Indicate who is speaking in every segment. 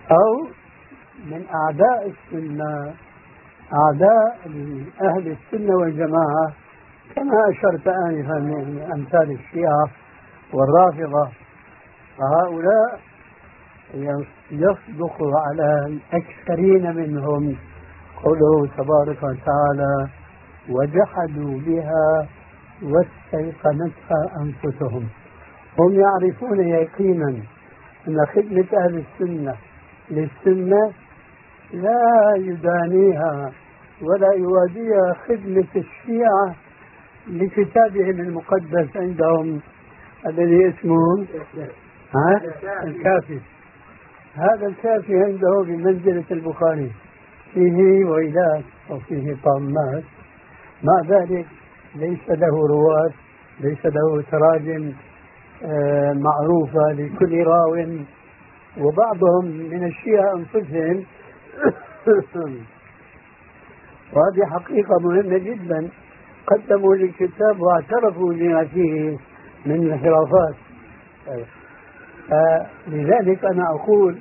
Speaker 1: أو من أعداء السنة، أعداء أهل السنة والجماعة، كما أشرت آنفا من أمثال الشيعة والرافضة. فهؤلاء يصدق على الأكثرين منهم قوله تبارك وتعالى: وجحدوا بها واستيقنتها أنفسهم. هم يعرفون يقينا أن خدمة أهل السنة للسنة لا يدانيها ولا يوازيها خدمة الشيعة لكتابهم المقدس عندهم الذي اسمه الكافي. هذا الكافي عنده بمنزلة البخاري، فيه ويلات وفيه طامات، مع ذلك ليس له رواة، ليس له تراجم معروفة لكل راو. وبعضهم من الشيعة أنفسهم وهذه حقيقة مهمة جدا، قدموا للكتاب واعترفوا بما فيه من انحرافات. لذلك أنا أقول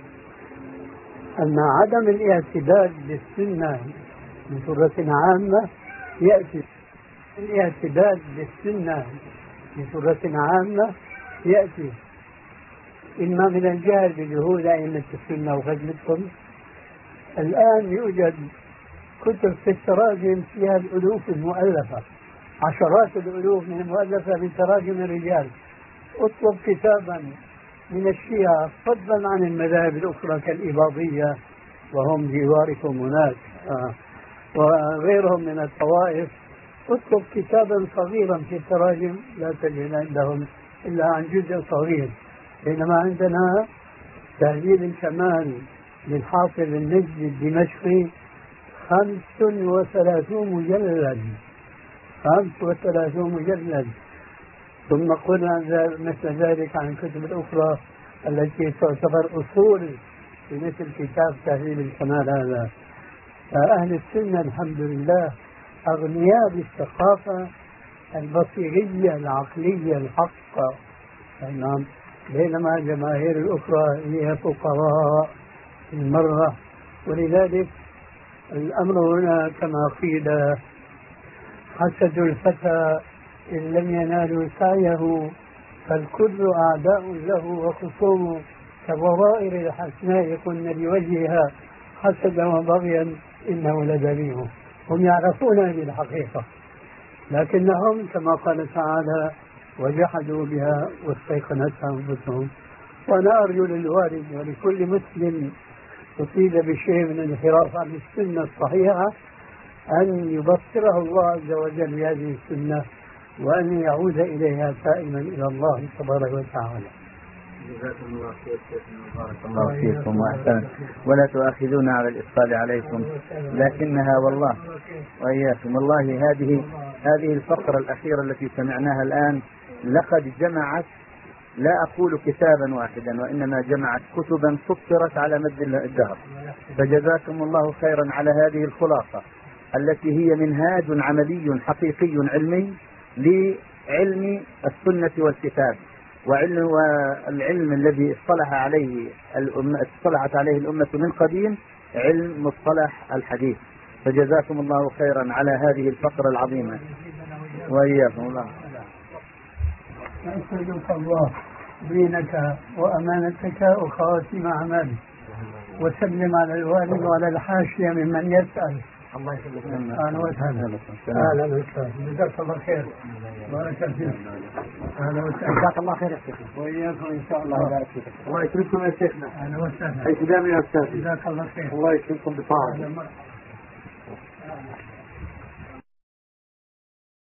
Speaker 1: أن عدم الاعتداد بالسنة بصورة عامة يأتي، الاعتداد بالسنة بصورة عامة يأتي إما من الجهل بجهود أئمة السنة وخدمتهم. الآن يوجد كتب في التراجم فيها الألوف المؤلفة، عشرات الألوف من المؤلفة بتراجم الرجال. اطلب كتابا من الشيعة فضلا عن المذاهب الأخرى كالإباضية وهم جواركم هناك وغيرهم من الطوائف، اطلب كتابا صغيرا في التراجم لا تجد عندهم إلا عن جزء صغير، بينما عندنا تهذيب الكمال للحافظ النجدي الدمشقي 35 مجلد، 35 مجلد. ثم قلنا مثل ذلك عن الكتب الأخرى التي تعتبر أصول في مثل كتاب تهذيب الكمال هذا. أهل السنة الحمد لله أغنياء بالثقافة البصيرية العقلية الحقة، نعم، بينما الجماهير الأخرى هي فقراء المرة. ولذلك الأمر هنا كما قيل: حسد الفتى إن لم ينالوا سعيه فالكل أعداء له وخصوم، كبوائر الحسناء كن لوجهها حسدا وبغيا إنه لدليل. هم يعرفون هذه الحقيقة، لكنهم كما قال تعالى: وجحدوا بها واستيقنتها أنفسهم. وأنا أرجو للوالد ولكل مسلم أصيب بشيء من الانحراف عن السنة الصحيحة أن يبصره الله عز وجل بهذه السنة وأن يعود إليها تائما إلى الله تبارك وتعالى.
Speaker 2: جزاكم الله خير شيخنا، بارك الله فيكم وأحسن، ولا تؤاخذونا على الإطفال عليكم، لكنها والله وإياكم والله هذه الفقرة الأخيرة التي سمعناها الآن لقد جمعت، لا أقول كتابا واحدا، وإنما جمعت كتبا سطرت على مد الدهر. فجزاكم الله خيرا على هذه الخلاصة التي هي منهاج عملي حقيقي علمي لعلم السنة والكتاب، والعلم الذي اصطلحت عليه الأمة من قديم، علم مصطلح الحديث. فجزاكم الله خيرا على هذه الفقرة العظيمة وإياكم الله.
Speaker 1: أسألك الله دينك وأمانتك وخواتم أعمالك، وسلم على الوالد وعلى الحاشية ممن يسأل.
Speaker 2: الله يسلمك.
Speaker 1: أهلا وسهلا. أهلا وسهلا. جزاك الله خير. بارك فيك. أهلا وسهلا.
Speaker 2: جزاك الله خير يا شيخ.
Speaker 1: وإياكم إن شاء الله.
Speaker 2: بارك فيك. الله يكرمكم يا شيخنا.
Speaker 1: أهلا وسهلا.
Speaker 2: حيث دام يا أستاذ.
Speaker 1: جزاك الله خير.
Speaker 2: الله يكرمكم بطاعته.